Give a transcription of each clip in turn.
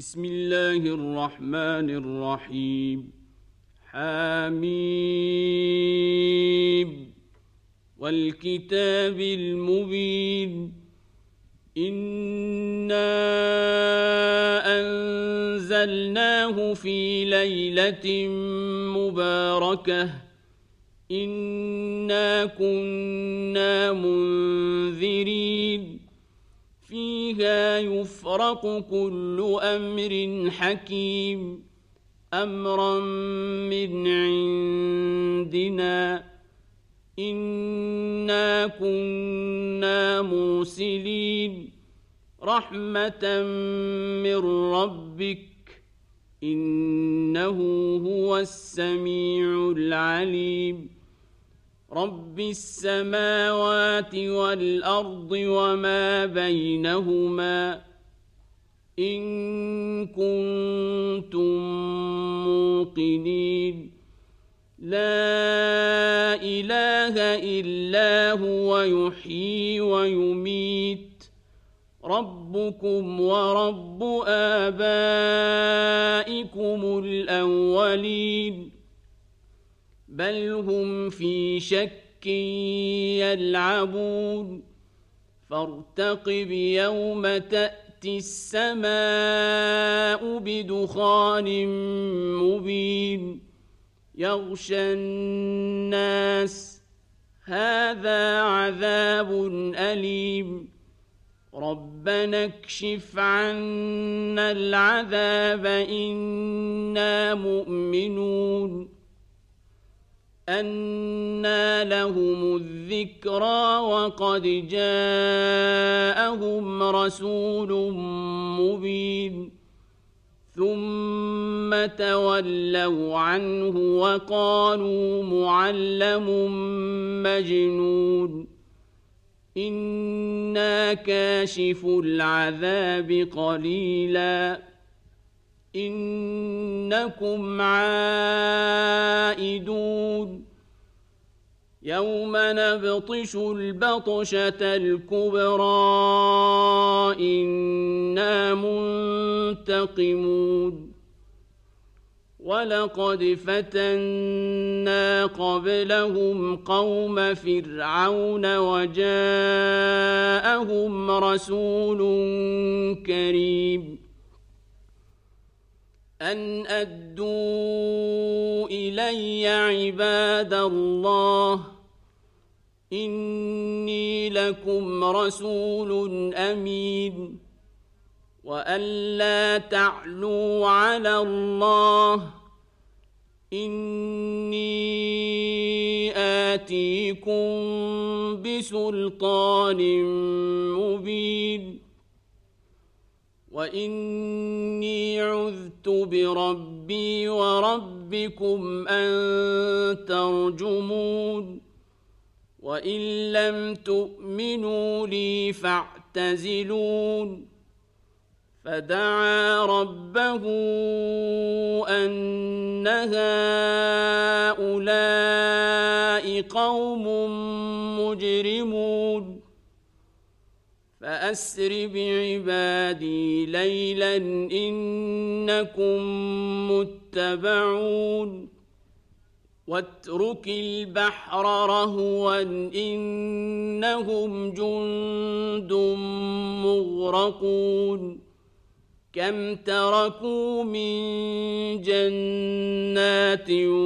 بسم الله الرحمن الرحيم. حميم والكتاب المبين. إنا أنزلناه في ليلة مباركة إنا كنا منذرين فيها يفرق كل أمر حكيم أمرا من عندنا إنا كنا مرسلين رحمة من ربك إنه هو السميع العليم. رب السماوات والأرض وما بينهما إن كنتم موقنين. لا إله إلا هو يحيي ويميت ربكم ورب آبائكم الأولين بل هم في شك يلعبون فارتقب يوم تأتي السماء بدخان مبين يغشى الناس هذا عذاب أليم ربنا اكشف عنا العذاب إنا مؤمنون. أنى لهم الذكرى وقد جاءهم رسول مبين ثم تولوا عنه وقالوا معلم مجنون إنا كاشف العذاب قليلا إنكم عائدون يوم نبطش البطشة الكبرى إنا منتقمون ولقد فتنا قبلهم قوم فرعون وجاءهم رسول كريم أن أدوا إلي عباد الله إني لكم رسول أمين وأن لا تعلوا على الله إني آتيكم بسلطان مبين وإني عذت بربي وربكم أن ترجمون وإن لم تؤمنوا لي فاعتزلون فدعا ربه أن هؤلاء قوم مجرمون فأسر بعبادي ليلا إنكم متبعون واترك البحر رهوا إنهم جند مغرقون كم تركوا من جنات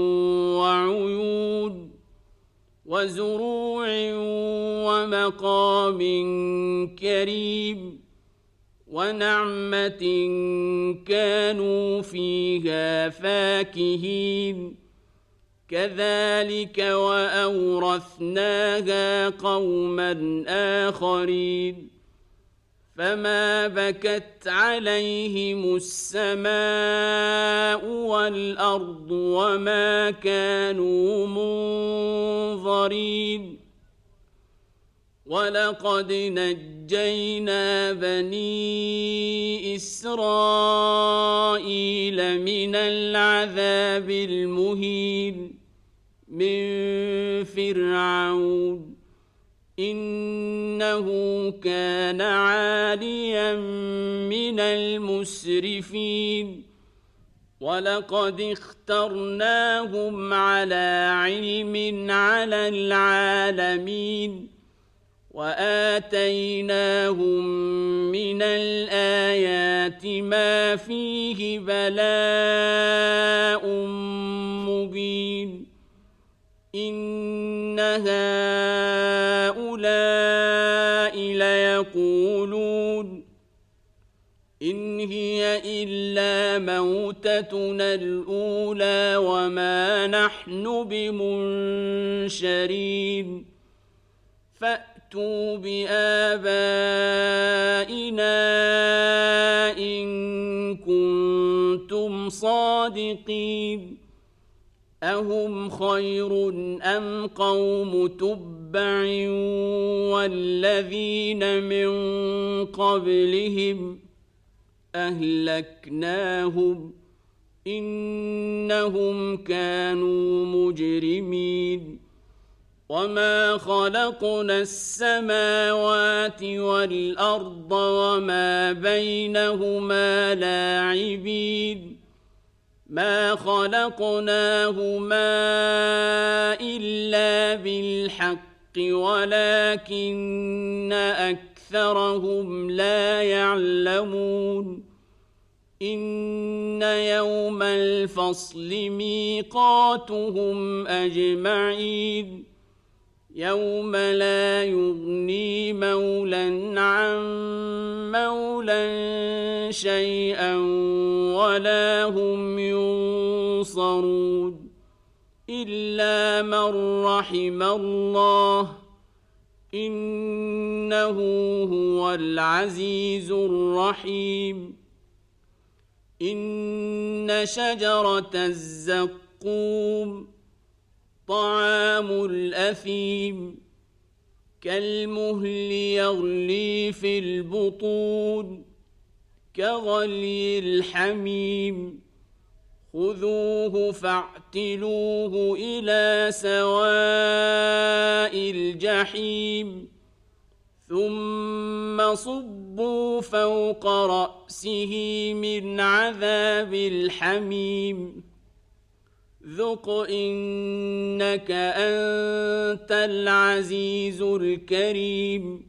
وعيون وزروع ومقام كريم ونعمة كانوا فيها فاكهين كذلك وأورثناها قوما آخرين فما بكت عليهم السماء والأرض وما كانوا منظرين ولقد نجينا بني إسرائيل من العذاب المهين من فرعون إنه كان عاليا من المسرفين ولقد اخترناهم على علم على العالمين وآتيناهم من الآيات ما فيه بلاء مبين إن هؤلاء ليقولون إن هي إلا موتتنا الأولى وما نحن بمنشرين فأتوا بآبائنا إن كنتم صادقين أهم خير أم قوم تبع والذين من قبلهم أهلكناهم إنهم كانوا مجرمين وما خلقنا السماوات والأرض وما بينهما لاعبين ما خلقناهما إلا بالحق ولكن أكثرهم لا يعلمون إن يوم الفصل ميقاتهم أجمعين يوم لا يغني مولى عن مولى شيئا ولا هم ينصرون إلا من رحم الله إنه هو العزيز الرحيم إن شجرة الزقوم طعام الأثيم كالمهل يغلي في البطون كغلي الحميم خذوه فاعتلوه إلى سواء الجحيم ثم صبوا فوق رأسه من عذاب الحميم ذق إنك أنت العزيز الكريم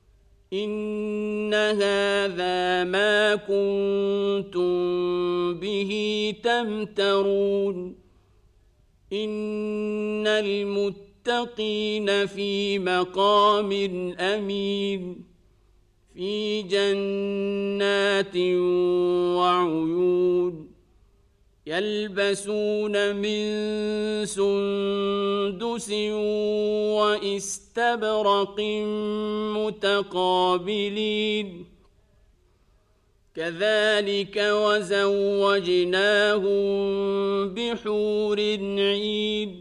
إن هذا ما كنتم به تمترون إن المتقين في مقام أمين في جنات وعيون يلبسون من سندس واستبرق متقابلين كذلك وزوجناهم بحور عين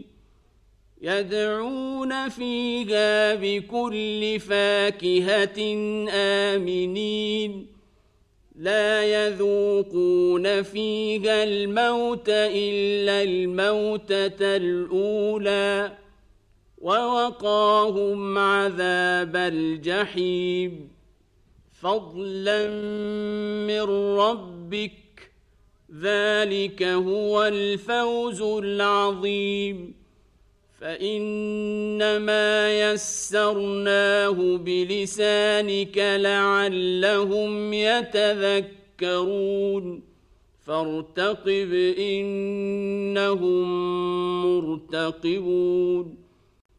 يدعون فيها بكل فاكهة آمنين لا يذوقون فيها الموت إلا الموتة الأولى ووقاهم عذاب الجحيم فضلا من ربك ذلك هو الفوز العظيم فإنما يسرناه بلسانك لعلهم يتذكرون فارتقب إنهم مرتقبون